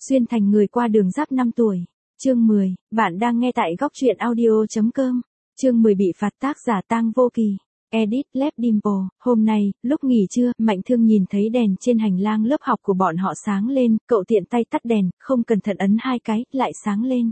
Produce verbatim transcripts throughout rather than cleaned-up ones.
Xuyên thành người qua đường giáp năm tuổi. Chương mười, bạn đang nghe tại góc truyện audio.com. Chương mười bị phạt tác giả Tang Vô Kỳ. Edit Lab Dimple. Hôm nay, lúc nghỉ trưa, Mạnh Thương nhìn thấy đèn trên hành lang lớp học của bọn họ sáng lên, cậu tiện tay tắt đèn, không cẩn thận ấn hai cái, lại sáng lên.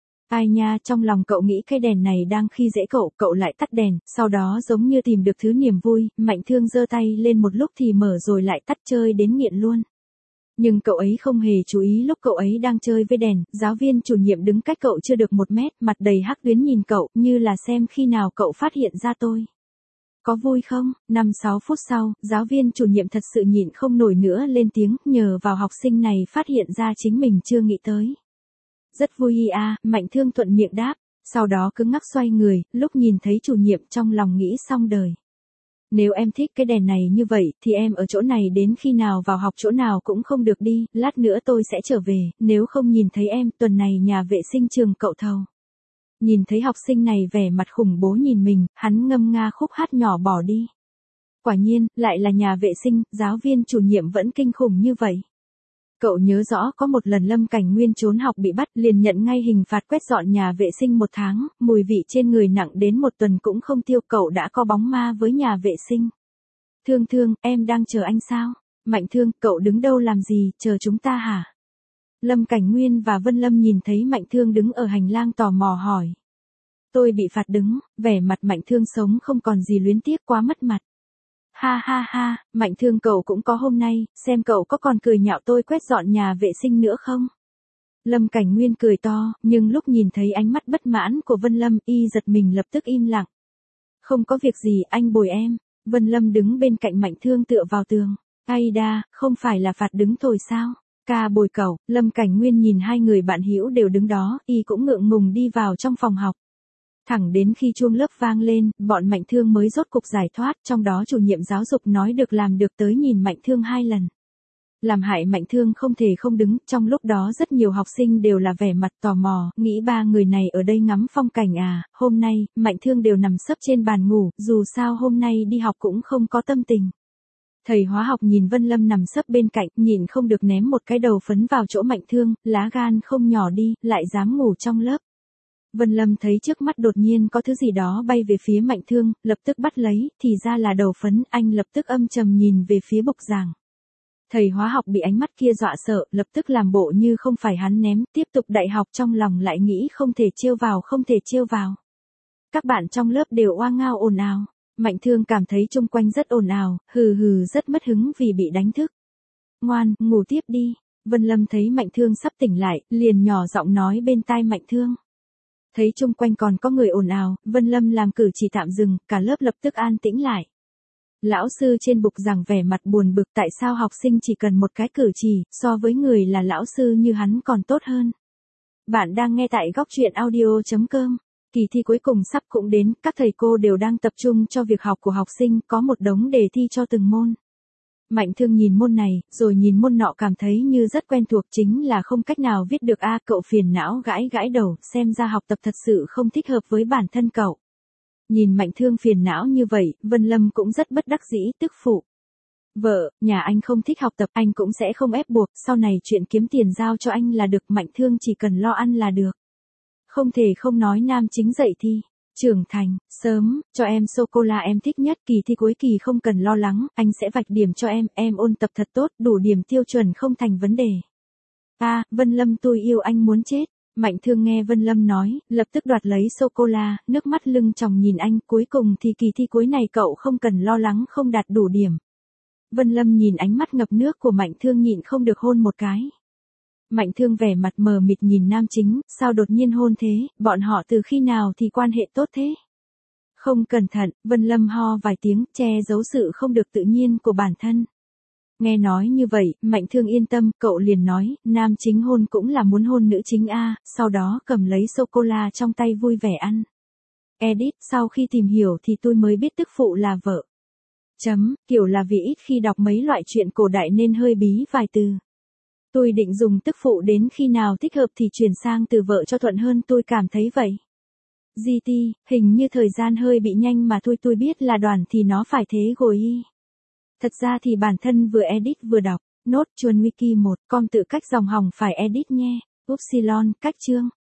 Ai nha, trong lòng cậu nghĩ cái đèn này đang khi dễ cậu, cậu lại tắt đèn, sau đó giống như tìm được thứ niềm vui, Mạnh Thương giơ tay lên một lúc thì mở rồi lại tắt, chơi đến nghiện luôn. Nhưng cậu ấy không hề chú ý lúc cậu ấy đang chơi với đèn, giáo viên chủ nhiệm đứng cách cậu chưa được một mét, mặt đầy hắc tuyến nhìn cậu, như là xem khi nào cậu phát hiện ra tôi. Có vui không? năm sáu phút sau, giáo viên chủ nhiệm thật sự nhịn không nổi nữa lên tiếng, nhờ vào học sinh này phát hiện ra chính mình chưa nghĩ tới. Rất vui à, Mạnh Thương thuận miệng đáp, sau đó cứng ngắc xoay người, lúc nhìn thấy chủ nhiệm trong lòng nghĩ xong đời. Nếu em thích cái đèn này như vậy, thì em ở chỗ này đến khi nào vào học chỗ nào cũng không được đi, lát nữa tôi sẽ trở về, nếu không nhìn thấy em, tuần này nhà vệ sinh trường cậu thầu. Nhìn thấy học sinh này vẻ mặt khủng bố nhìn mình, hắn ngâm nga khúc hát nhỏ bỏ đi. Quả nhiên, lại là nhà vệ sinh, giáo viên chủ nhiệm vẫn kinh khủng như vậy. Cậu nhớ rõ có một lần Lâm Cảnh Nguyên trốn học bị bắt, liền nhận ngay hình phạt quét dọn nhà vệ sinh một tháng, mùi vị trên người nặng đến một tuần cũng không tiêu, cậu đã có bóng ma với nhà vệ sinh. Thương Thương, em đang chờ anh sao? Mạnh Thương, cậu đứng đâu làm gì, chờ chúng ta hả? Lâm Cảnh Nguyên và Vân Lâm nhìn thấy Mạnh Thương đứng ở hành lang tò mò hỏi. Tôi bị phạt đứng, vẻ mặt Mạnh Thương sống không còn gì luyến tiếc, quá mất mặt. Ha ha ha, Mạnh Thương cậu cũng có hôm nay, xem cậu có còn cười nhạo tôi quét dọn nhà vệ sinh nữa không? Lâm Cảnh Nguyên cười to, nhưng lúc nhìn thấy ánh mắt bất mãn của Vân Lâm, y giật mình lập tức im lặng. Không có việc gì, anh bồi em. Vân Lâm đứng bên cạnh Mạnh Thương tựa vào tường. Ai đa, không phải là phạt đứng thôi sao? Ca bồi cậu. Lâm Cảnh Nguyên nhìn hai người bạn hữu đều đứng đó, y cũng ngượng ngùng đi vào trong phòng học. Thẳng đến khi chuông lớp vang lên, bọn Mạnh Thương mới rốt cục giải thoát, trong đó chủ nhiệm giáo dục nói được làm được tới nhìn Mạnh Thương hai lần. Làm hại Mạnh Thương không thể không đứng, trong lúc đó rất nhiều học sinh đều là vẻ mặt tò mò, nghĩ ba người này ở đây ngắm phong cảnh à, hôm nay, Mạnh Thương đều nằm sấp trên bàn ngủ, dù sao hôm nay đi học cũng không có tâm tình. Thầy hóa học nhìn Vân Lâm nằm sấp bên cạnh, nhìn không được ném một cái đầu phấn vào chỗ Mạnh Thương, lá gan không nhỏ đi, lại dám ngủ trong lớp. Vân Lâm thấy trước mắt đột nhiên có thứ gì đó bay về phía Mạnh Thương, lập tức bắt lấy, thì ra là đầu phấn, anh lập tức âm trầm nhìn về phía bục giảng. Thầy hóa học bị ánh mắt kia dọa sợ, lập tức làm bộ như không phải hắn ném, tiếp tục đại học, trong lòng lại nghĩ không thể trêu vào, không thể trêu vào. Các bạn trong lớp đều oang ngao ồn ào. Mạnh Thương cảm thấy chung quanh rất ồn ào, hừ hừ rất mất hứng vì bị đánh thức. Ngoan, ngủ tiếp đi. Vân Lâm thấy Mạnh Thương sắp tỉnh lại, liền nhỏ giọng nói bên tai Mạnh Thương. Thấy chung quanh còn có người ồn ào, Vân Lâm làm cử chỉ tạm dừng, cả lớp lập tức an tĩnh lại. Lão sư trên bục giảng vẻ mặt buồn bực, tại sao học sinh chỉ cần một cái cử chỉ, so với người là lão sư như hắn còn tốt hơn. Bạn đang nghe tại góc truyện audio.com. Kỳ thi cuối cùng sắp cũng đến, các thầy cô đều đang tập trung cho việc học của học sinh, có một đống đề thi cho từng môn. Mạnh Thương nhìn môn này, rồi nhìn môn nọ, cảm thấy như rất quen thuộc, chính là không cách nào viết được a, cậu phiền não gãi gãi đầu, xem ra học tập thật sự không thích hợp với bản thân cậu. Nhìn Mạnh Thương phiền não như vậy, Vân Lâm cũng rất bất đắc dĩ, tức phụ. Vợ, nhà anh không thích học tập, anh cũng sẽ không ép buộc, sau này chuyện kiếm tiền giao cho anh là được, Mạnh Thương chỉ cần lo ăn là được. Không thể không nói nam chính dậy thi. Trưởng thành, sớm, cho em sô-cô-la em thích nhất, kỳ thi cuối kỳ không cần lo lắng, anh sẽ vạch điểm cho em, em ôn tập thật tốt, đủ điểm tiêu chuẩn không thành vấn đề. À, Vân Lâm tôi yêu anh muốn chết. Mạnh Thương nghe Vân Lâm nói, lập tức đoạt lấy sô-cô-la, nước mắt lưng tròng nhìn anh, cuối cùng thì kỳ thi cuối này cậu không cần lo lắng không đạt đủ điểm. Vân Lâm nhìn ánh mắt ngập nước của Mạnh Thương nhịn không được hôn một cái. Mạnh Thương vẻ mặt mờ mịt nhìn nam chính, sao đột nhiên hôn thế, bọn họ từ khi nào thì quan hệ tốt thế? Không cẩn thận, Vân Lâm ho vài tiếng, che giấu sự không được tự nhiên của bản thân. Nghe nói như vậy, Mạnh Thương yên tâm, cậu liền nói, nam chính hôn cũng là muốn hôn nữ chính a, sau đó cầm lấy sô-cô-la trong tay vui vẻ ăn. Edit, sau khi tìm hiểu thì tôi mới biết tức phụ là vợ. Chấm, kiểu là vì ít khi đọc mấy loại truyện cổ đại nên hơi bí vài từ. Tôi định dùng tức phụ đến khi nào thích hợp thì chuyển sang từ vợ cho thuận hơn, tôi cảm thấy vậy. giê tê, hình như thời gian hơi bị nhanh mà tôi tôi biết là đoàn thì nó phải thế rồi y. Thật ra thì bản thân vừa edit vừa đọc, Nốt chuồn wiki một, com tự cách dòng hỏng phải edit nhé. Upsilon, cách chương.